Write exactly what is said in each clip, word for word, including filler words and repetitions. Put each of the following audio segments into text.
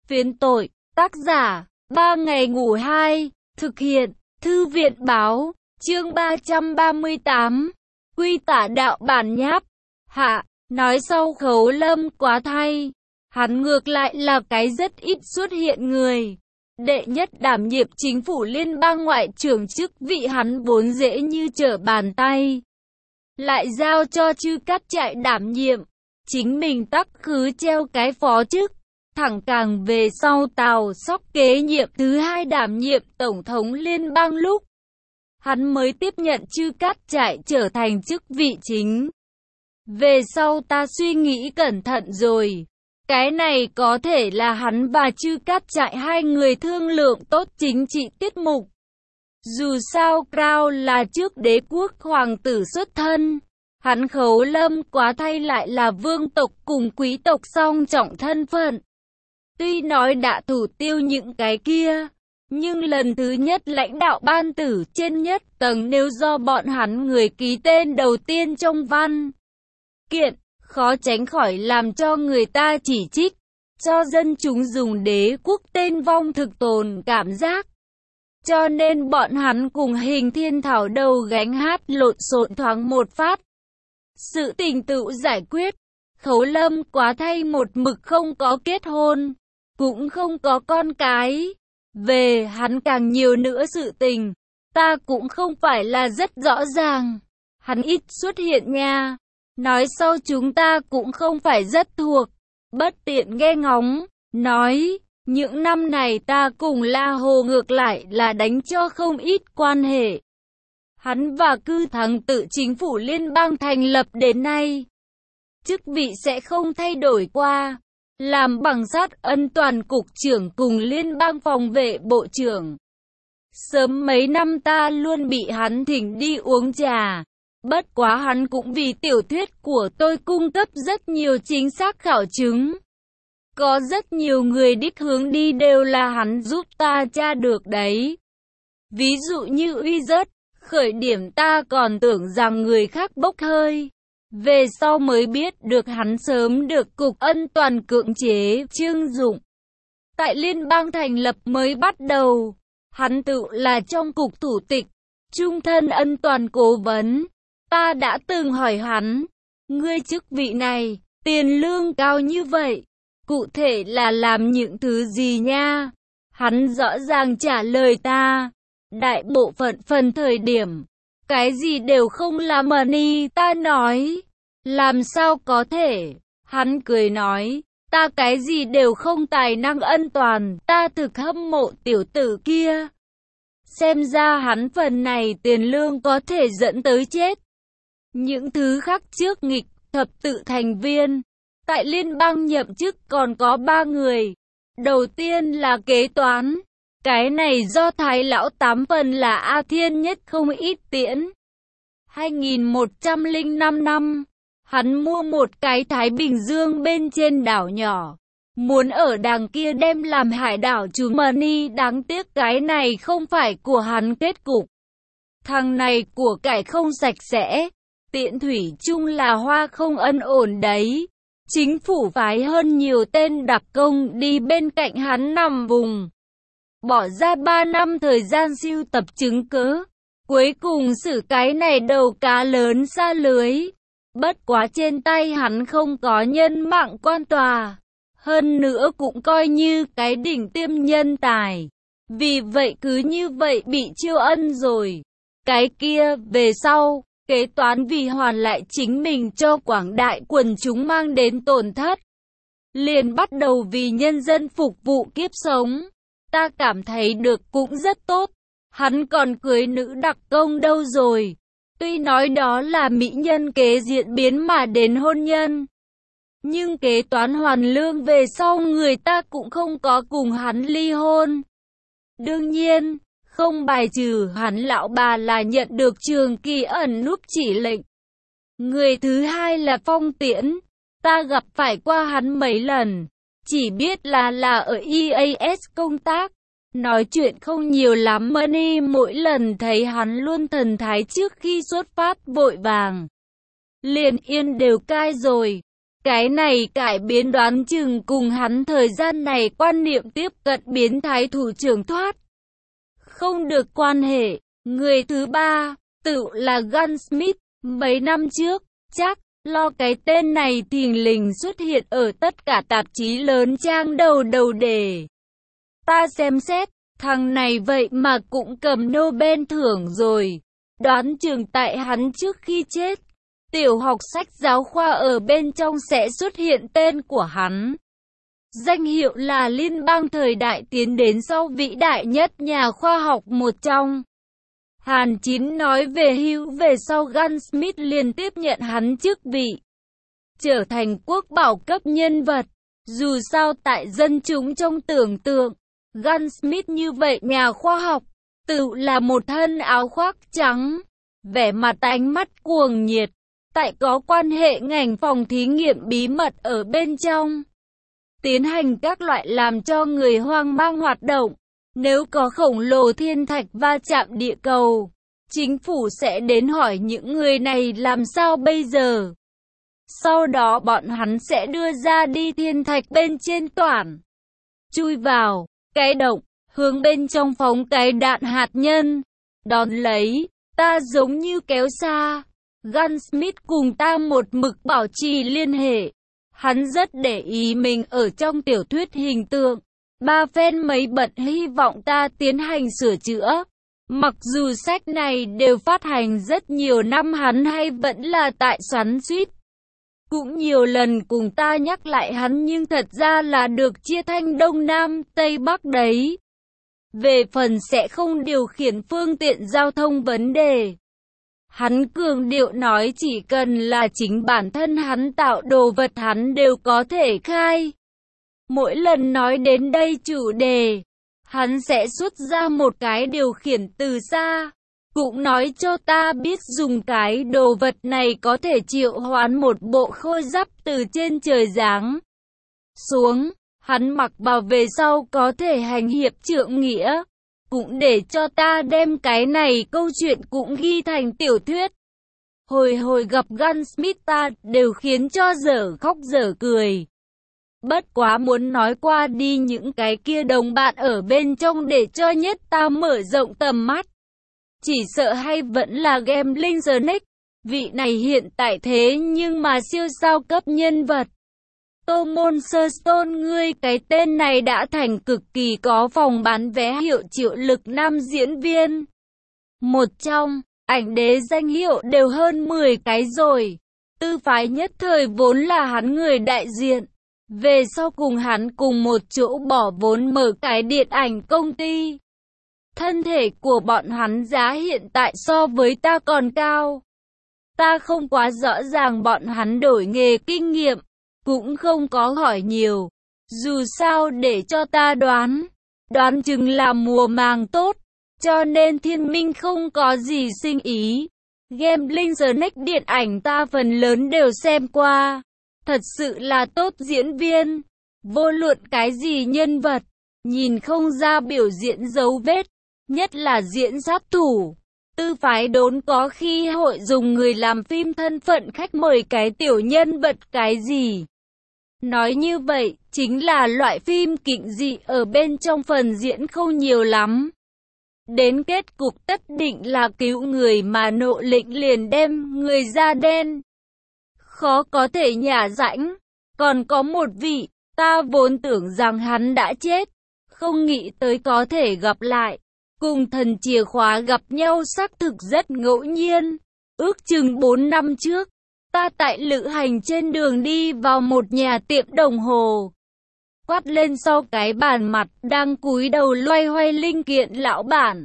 Phiến tội, tác giả, ba ngày ngủ hai, thực hiện, thư viện báo, chương ba trăm ba mươi tám, quy tả đạo bản nháp, hạ, nói sau Khấu Lâm quá thay, hắn ngược lại là cái rất ít xuất hiện người. Đệ nhất đảm nhiệm chính phủ liên bang ngoại trưởng chức vị hắn vốn dễ như trở bàn tay. Lại giao cho Chư Cát Trại đảm nhiệm, chính mình tắc khứ treo cái phó chức. Thẳng càng về sau Tào Sóc kế nhiệm thứ hai đảm nhiệm tổng thống liên bang lúc, hắn mới tiếp nhận Chư Cát Trại trở thành chức vị chính. Về sau ta suy nghĩ cẩn thận rồi, cái này có thể là hắn và Chư Cát Trại hai người thương lượng tốt chính trị tiết mục. Dù sao Crown là trước đế quốc hoàng tử xuất thân, hắn Khấu Lâm quá thay lại là vương tộc cùng quý tộc song trọng thân phận. Tuy nói đã thủ tiêu những cái kia, nhưng lần thứ nhất lãnh đạo ban tử trên nhất tầng nêu do bọn hắn người ký tên đầu tiên trong văn kiện, khó tránh khỏi làm cho người ta chỉ trích, cho dân chúng dùng đế quốc tên vong thực tồn cảm giác. Cho nên bọn hắn cùng Hình Thiên Thảo đầu gánh hát lộn xộn thoáng một phát. Sự tình tự giải quyết, Khấu Lâm quá thay một mực không có kết hôn, cũng không có con cái. Về hắn càng nhiều nữa sự tình, ta cũng không phải là rất rõ ràng. Hắn ít xuất hiện nha. Nói sau chúng ta cũng không phải rất thuộc. Bất tiện nghe ngóng, nói, những năm này ta cùng La Hồ ngược lại là đánh cho không ít quan hệ. Hắn và cư thắng tự chính phủ liên bang thành lập đến nay, chức vị sẽ không thay đổi qua. Làm bằng sát ân toàn cục trưởng cùng liên bang phòng vệ bộ trưởng. Sớm mấy năm ta luôn bị hắn thỉnh đi uống trà. Bất quá hắn cũng vì tiểu thuyết của tôi cung cấp rất nhiều chính xác khảo chứng. Có rất nhiều người đích hướng đi đều là hắn giúp ta tra được đấy. Ví dụ như Uy Rớt, khởi điểm ta còn tưởng rằng người khác bốc hơi. Về sau mới biết được hắn sớm được Cục Ân Toàn cưỡng chế trưng dụng. Tại liên bang thành lập mới bắt đầu, hắn tự là trong cục thủ tịch, trung thân ân toàn cố vấn. Ta đã từng hỏi hắn, ngươi chức vị này, tiền lương cao như vậy, cụ thể là làm những thứ gì nha? Hắn rõ ràng trả lời ta, đại bộ phận phần thời điểm, cái gì đều không là money. Ta nói, làm sao có thể? Hắn cười nói, ta cái gì đều không tài năng ân toàn. Ta thực hâm mộ tiểu tử kia. Xem ra hắn phần này tiền lương có thể dẫn tới chết. Những thứ khác trước nghịch, thập tự thành viên. Tại liên bang nhậm chức còn có ba người. Đầu tiên là kế toán. Cái này do Thái lão tám phần là A Thiên nhất không ít tiễn. hai nghìn một trăm lẻ năm năm, hắn mua một cái Thái Bình Dương bên trên đảo nhỏ. Muốn ở đằng kia đem làm hải đảo chú money, đáng tiếc cái này không phải của hắn kết cục. Thằng này của cải không sạch sẽ. Tiện thủy chung là hoa không ân ổn đấy. Chính phủ phái hơn nhiều tên đặc công đi bên cạnh hắn nằm vùng. Bỏ ra ba năm thời gian sưu tập chứng cứ. Cuối cùng xử cái này đầu cá lớn xa lưới. Bất quá trên tay hắn không có nhân mạng quan tòa. Hơn nữa cũng coi như cái đỉnh tiêm nhân tài. Vì vậy cứ như vậy bị chiêu ân rồi. Cái kia về sau, kế toán vì hoàn lại chính mình cho quảng đại quần chúng mang đến tổn thất. Liền bắt đầu vì nhân dân phục vụ kiếp sống. Ta cảm thấy được cũng rất tốt. Hắn còn cưới nữ đặc công đâu rồi. Tuy nói đó là mỹ nhân kế diễn biến mà đến hôn nhân. Nhưng kế toán hoàn lương về sau người ta cũng không có cùng hắn ly hôn. Đương nhiên, không bài trừ hắn lão bà là nhận được Trường Kỳ ẩn núp chỉ lệnh. Người thứ hai là Phong Tiễn. Ta gặp phải qua hắn mấy lần. Chỉ biết là là ở e a ét công tác. Nói chuyện không nhiều lắm money, mỗi lần thấy hắn luôn thần thái trước khi xuất phát vội vàng. Liền yên đều cai rồi. Cái này cải biến đoán chừng cùng hắn thời gian này quan niệm tiếp cận biến thái thủ trưởng thoát không được quan hệ. Người thứ ba, tự là Gunsmith, mấy năm trước, chắc, lo cái tên này thình lình xuất hiện ở tất cả tạp chí lớn trang đầu đầu đề. Ta xem xét, thằng này vậy mà cũng cầm Nobel thưởng rồi. Đoán chừng tại hắn trước khi chết, tiểu học sách giáo khoa ở bên trong sẽ xuất hiện tên của hắn. Danh hiệu là liên bang thời đại tiến đến sau vĩ đại nhất nhà khoa học một trong. Hàn Chín nói về hữu về sau Gunsmith liền tiếp nhận hắn chức vị, trở thành quốc bảo cấp nhân vật. Dù sao tại dân chúng trong tưởng tượng, Gunsmith như vậy nhà khoa học, tự là một thân áo khoác trắng, vẻ mặt ánh mắt cuồng nhiệt, tại có quan hệ ngành phòng thí nghiệm bí mật ở bên trong, tiến hành các loại làm cho người hoang mang hoạt động. Nếu có khổng lồ thiên thạch va chạm địa cầu, chính phủ sẽ đến hỏi những người này làm sao bây giờ. Sau đó bọn hắn sẽ đưa ra đi thiên thạch bên trên toàn, chui vào cái động, hướng bên trong phóng cái đạn hạt nhân. Đón lấy, ta giống như kéo xa. Gunsmith cùng ta một mực bảo trì liên hệ. Hắn rất để ý mình ở trong tiểu thuyết hình tượng. Ba phen mấy bận hy vọng ta tiến hành sửa chữa. Mặc dù sách này đều phát hành rất nhiều năm, hắn hay vẫn là tại xoắn xuýt. Cũng nhiều lần cùng ta nhắc lại hắn, nhưng thật ra là được chia thành Đông Nam, Tây Bắc đấy. Về phần sẽ không điều khiển phương tiện giao thông vấn đề, hắn cường điệu nói chỉ cần là chính bản thân hắn tạo đồ vật hắn đều có thể khai. Mỗi lần nói đến đây chủ đề, hắn sẽ xuất ra một cái điều khiển từ xa, cũng nói cho ta biết dùng cái đồ vật này có thể triệu hoán một bộ khôi giáp từ trên trời giáng xuống. Hắn mặc vào về sau có thể hành hiệp trượng nghĩa, cũng để cho ta đem cái này câu chuyện cũng ghi thành tiểu thuyết. Hồi hồi gặp Gunsmith ta đều khiến cho dở khóc dở cười. Bất quá muốn nói qua đi những cái kia đồng bạn ở bên trong để cho nhất ta mở rộng tầm mắt. Chỉ sợ hay vẫn là Gambling Snake, vị này hiện tại thế nhưng mà siêu sao cấp nhân vật. Tom Monserstone, ngươi cái tên này đã thành cực kỳ có phòng bán vé hiệu triệu lực nam diễn viên. Một trong, ảnh đế danh hiệu đều hơn mười cái rồi. Tư phái nhất thời vốn là hắn người đại diện. Về sau cùng hắn cùng một chỗ bỏ vốn mở cái điện ảnh công ty. Thân thể của bọn hắn giá hiện tại so với ta còn cao. Ta không quá rõ ràng bọn hắn đổi nghề kinh nghiệm, cũng không có hỏi nhiều. Dù sao để cho ta đoán, đoán chừng là mùa màng tốt, cho nên Thiên Minh không có gì sinh ý. Gambling Snake điện ảnh ta phần lớn đều xem qua. Thật sự là tốt diễn viên, vô luận cái gì nhân vật, nhìn không ra biểu diễn dấu vết, nhất là diễn sát thủ. Tư phái đốn có khi hội dùng người làm phim thân phận khách mời cái tiểu nhân vật cái gì. Nói như vậy, chính là loại phim kịch dị ở bên trong phần diễn không nhiều lắm. Đến kết cục tất định là cứu người mà nộ lệnh liền đem người da đen. Khó có thể nhả rãnh. Còn có một vị, ta vốn tưởng rằng hắn đã chết, không nghĩ tới có thể gặp lại. Cùng thần chìa khóa gặp nhau xác thực rất ngẫu nhiên. Ước chừng bốn năm trước, ta tại lữ hành trên đường đi vào một nhà tiệm đồng hồ. Quát lên sau cái bàn mặt đang cúi đầu loay hoay linh kiện lão bản.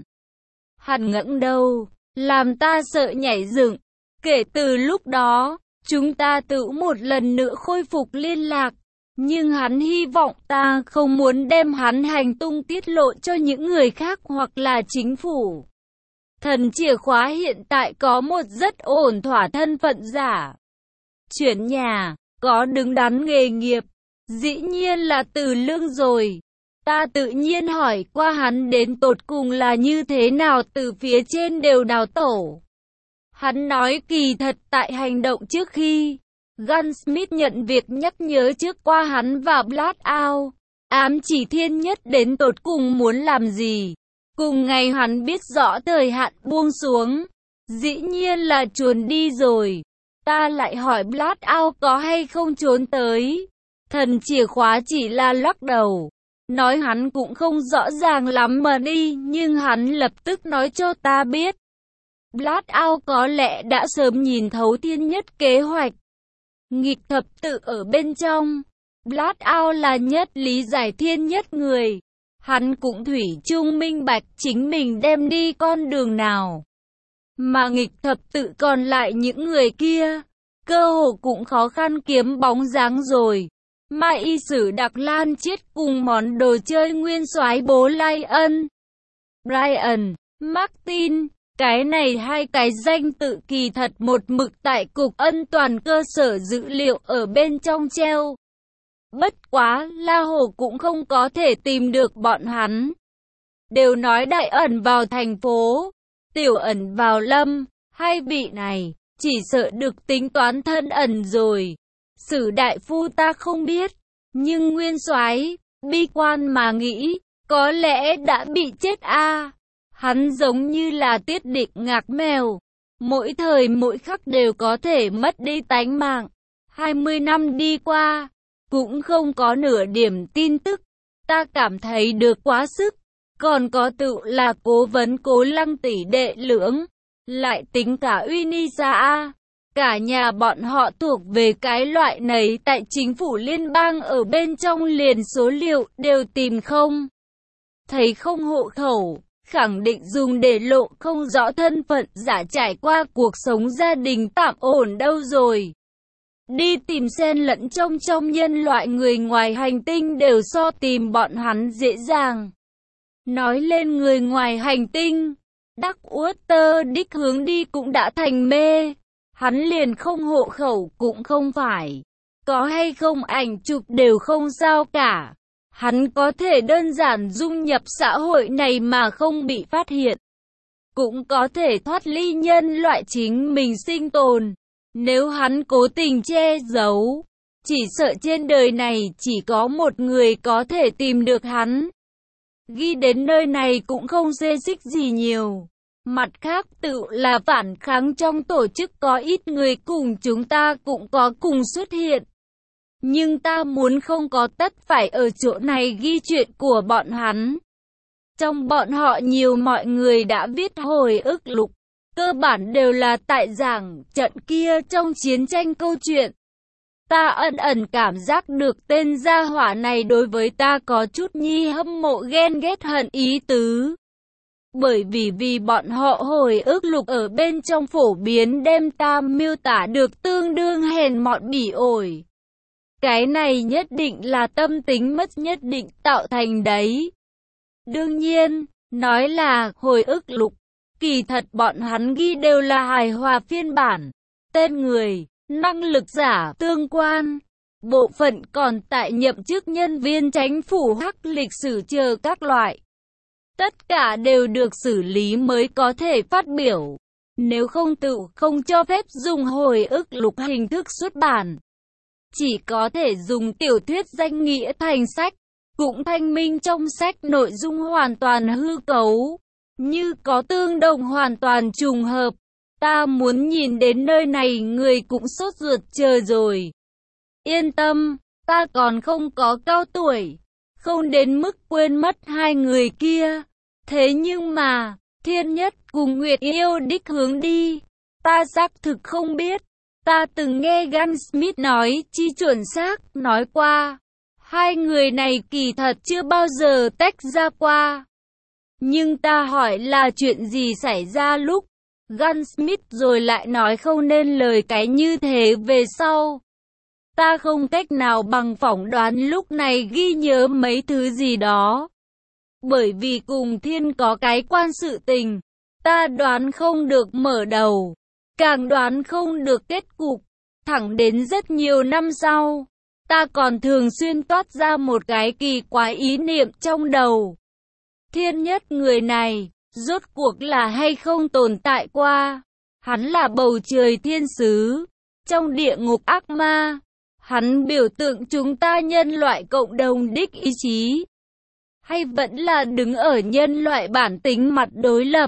Hắn ngẩng đầu, làm ta sợ nhảy dựng. Kể từ lúc đó, chúng ta tự một lần nữa khôi phục liên lạc. Nhưng hắn hy vọng ta không muốn đem hắn hành tung tiết lộ cho những người khác hoặc là chính phủ. Thần chìa khóa hiện tại có một rất ổn thỏa thân phận giả. Chuyển nhà, có đứng đắn nghề nghiệp, dĩ nhiên là từ lương rồi. Ta tự nhiên hỏi qua hắn đến tột cùng là như thế nào, từ phía trên đều đào tổ. Hắn nói kỳ thật tại hành động trước khi, Gunsmith nhận việc nhắc nhớ trước qua hắn và Blackout, ám chỉ Thiên Nhất đến tột cùng muốn làm gì. Cùng ngày hắn biết rõ thời hạn buông xuống, dĩ nhiên là trốn đi rồi. Ta lại hỏi Blackout có hay không trốn tới. Thần chìa khóa chỉ là lắc đầu, nói hắn cũng không rõ ràng lắm mà đi, nhưng hắn lập tức nói cho ta biết. Blackout có lẽ đã sớm nhìn thấu Thiên Nhất kế hoạch. Nghịch thập tự ở bên trong. Blackout là nhất lý giải Thiên Nhất người. Hắn cũng thủy chung minh bạch chính mình đem đi con đường nào. Mà nghịch thập tự còn lại những người kia, cơ hồ cũng khó khăn kiếm bóng dáng rồi. Mà y sử Đặc Lan chết cùng món đồ chơi nguyên soái bố Lion, Brian, Martin. Cái này hai cái danh tự kỳ thật một mực tại Cục Ân toàn cơ sở dữ liệu ở bên trong treo. Bất quá, La Hồ cũng không có thể tìm được bọn hắn. Đều nói đại ẩn vào thành phố, tiểu ẩn vào lâm, hai vị này, chỉ sợ được tính toán thân ẩn rồi. Sử đại phu ta không biết, nhưng nguyên soái, bi quan mà nghĩ, có lẽ đã bị chết a. À. Hắn giống như là Tiết Định Ngạc mèo, mỗi thời mỗi khắc đều có thể mất đi tánh mạng. hai mươi năm đi qua, cũng không có nửa điểm tin tức, ta cảm thấy được quá sức. Còn có tự là cố vấn Cố Lăng tỷ đệ lưỡng, lại tính cả Unisa, cả nhà bọn họ thuộc về cái loại này, tại chính phủ liên bang ở bên trong liền số liệu đều tìm không thấy, không hộ khẩu, khẳng định dùng để lộ không rõ thân phận, giả trải qua cuộc sống gia đình tạm ổn đâu rồi. Đi tìm xen lẫn trong trong nhân loại người ngoài hành tinh đều so tìm bọn hắn dễ dàng. Nói lên người ngoài hành tinh, Darkwater đích hướng đi cũng đã thành mê. Hắn liền không hộ khẩu cũng không phải, có hay không ảnh chụp đều không sao cả. Hắn có thể đơn giản dung nhập xã hội này mà không bị phát hiện. Cũng có thể thoát ly nhân loại chính mình sinh tồn. Nếu hắn cố tình che giấu, chỉ sợ trên đời này chỉ có một người có thể tìm được hắn. Ghi đến nơi này cũng không xê xích gì nhiều. Mặt khác tự là phản kháng trong tổ chức có ít người cùng chúng ta cũng có cùng xuất hiện. Nhưng ta muốn không có tất phải ở chỗ này ghi chuyện của bọn hắn. Trong bọn họ nhiều mọi người đã viết hồi ức lục, cơ bản đều là tại giảng trận kia trong chiến tranh câu chuyện. Ta ẩn ẩn cảm giác được tên gia hỏa này đối với ta có chút nhi hâm mộ ghen ghét hận ý tứ. Bởi vì vì bọn họ hồi ức lục ở bên trong phổ biến đem ta miêu tả được tương đương hèn mọn bỉ ổi. Cái này nhất định là tâm tính mất nhất định tạo thành đấy. Đương nhiên, nói là hồi ức lục, kỳ thật bọn hắn ghi đều là hài hòa phiên bản, tên người, năng lực giả, tương quan, bộ phận còn tại nhậm chức nhân viên chính phủ hắc lịch sử chờ các loại. Tất cả đều được xử lý mới có thể phát biểu, nếu không tự không cho phép dùng hồi ức lục hình thức xuất bản. Chỉ có thể dùng tiểu thuyết danh nghĩa thành sách, cũng thanh minh trong sách nội dung hoàn toàn hư cấu, như có tương đồng hoàn toàn trùng hợp. Ta muốn nhìn đến nơi này người cũng sốt ruột chờ rồi. Yên tâm, ta còn không có cao tuổi, không đến mức quên mất hai người kia. Thế nhưng mà, Thiên Nhất cùng Nguyệt Yêu đích hướng đi, ta xác thực không biết. Ta từng nghe Gunsmith nói chi chuẩn xác, nói qua. Hai người này kỳ thật chưa bao giờ tách ra qua. Nhưng ta hỏi là chuyện gì xảy ra lúc Gunsmith rồi lại nói không nên lời cái như thế về sau. Ta không cách nào bằng phỏng đoán lúc này ghi nhớ mấy thứ gì đó. Bởi vì cùng Thiên có cái quan sự tình, ta đoán không được mở đầu, càng đoán không được kết cục. Thẳng đến rất nhiều năm sau, ta còn thường xuyên toát ra một cái kỳ quái ý niệm trong đầu. Thiên Nhất người này, rốt cuộc là hay không tồn tại qua? Hắn là bầu trời thiên sứ, trong địa ngục ác ma. Hắn biểu tượng chúng ta nhân loại cộng đồng đích ý chí, hay vẫn là đứng ở nhân loại bản tính mặt đối lập?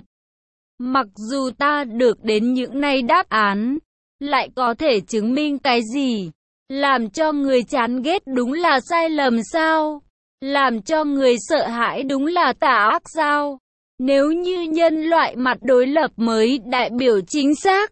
Mặc dù ta được đến những này đáp án, lại có thể chứng minh cái gì? Làm cho người chán ghét đúng là sai lầm sao? Làm cho người sợ hãi đúng là tà ác sao? Nếu như nhân loại mặt đối lập mới đại biểu chính xác,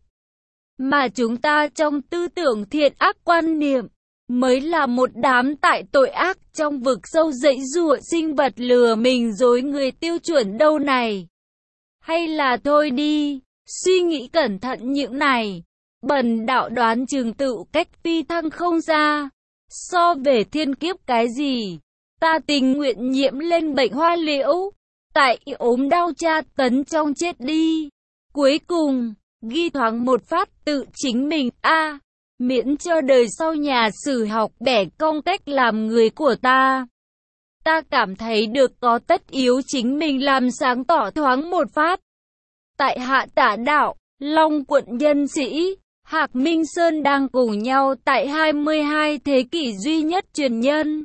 mà chúng ta trong tư tưởng thiện ác quan niệm mới là một đám tại tội ác trong vực sâu dãy giụa sinh vật lừa mình dối người tiêu chuẩn đâu này? Hay là thôi đi, suy nghĩ cẩn thận những này, bần đạo đoán chừng tự cách phi thăng không ra. So về thiên kiếp cái gì, ta tình nguyện nhiễm lên bệnh hoa liễu, tại ốm đau tra tấn trong chết đi. Cuối cùng, ghi thoáng một phát tự chính mình, a à, miễn cho đời sau nhà sử học bẻ cong cách làm người của ta. Ta cảm thấy được có tất yếu chính mình làm sáng tỏ thoáng một phát. Tại Hạ Tả Đạo, Long quận nhân sĩ, Hạc Minh Sơn đang cùng nhau tại hai mươi hai thế kỷ duy nhất truyền nhân.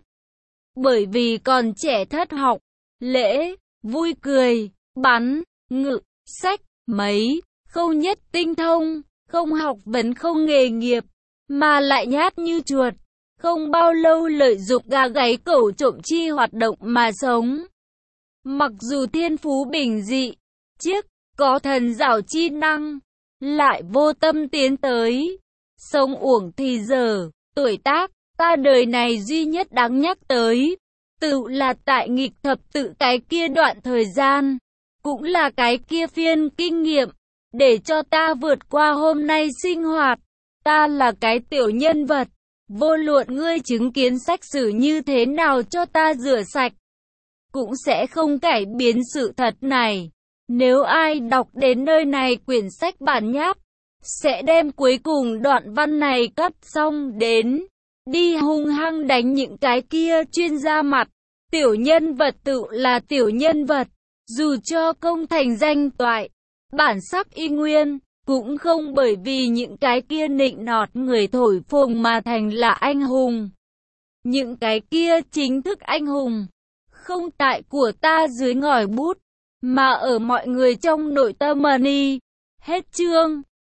Bởi vì còn trẻ thất học, lễ, vui cười, bắn, ngự, sách, mấy, không nhất tinh thông, không học vấn không nghề nghiệp, mà lại nhát như chuột, không bao lâu lợi dụng gà gáy cẩu trộm chi hoạt động mà sống. Mặc dù thiên phú bình dị, chiếc, có thần giảo chi năng, lại vô tâm tiến tới, sống uổng thì giờ, tuổi tác, ta đời này duy nhất đáng nhắc tới, tự là tại nghịch thập tự cái kia đoạn thời gian, cũng là cái kia phiên kinh nghiệm, để cho ta vượt qua hôm nay sinh hoạt. Ta là cái tiểu nhân vật, vô luận ngươi chứng kiến sách sử như thế nào cho ta rửa sạch, cũng sẽ không cải biến sự thật này. Nếu ai đọc đến nơi này quyển sách bản nháp, sẽ đem cuối cùng đoạn văn này cắt xong đến, đi hung hăng đánh những cái kia chuyên gia mặt. Tiểu nhân vật tự là tiểu nhân vật, dù cho công thành danh toại, bản sắc y nguyên, cũng không bởi vì những cái kia nịnh nọt người thổi phồng mà thành là anh hùng. Những cái kia chính thức anh hùng, không tại của ta dưới ngòi bút, mà ở mọi người trong nội tâm. Money. Hết chương.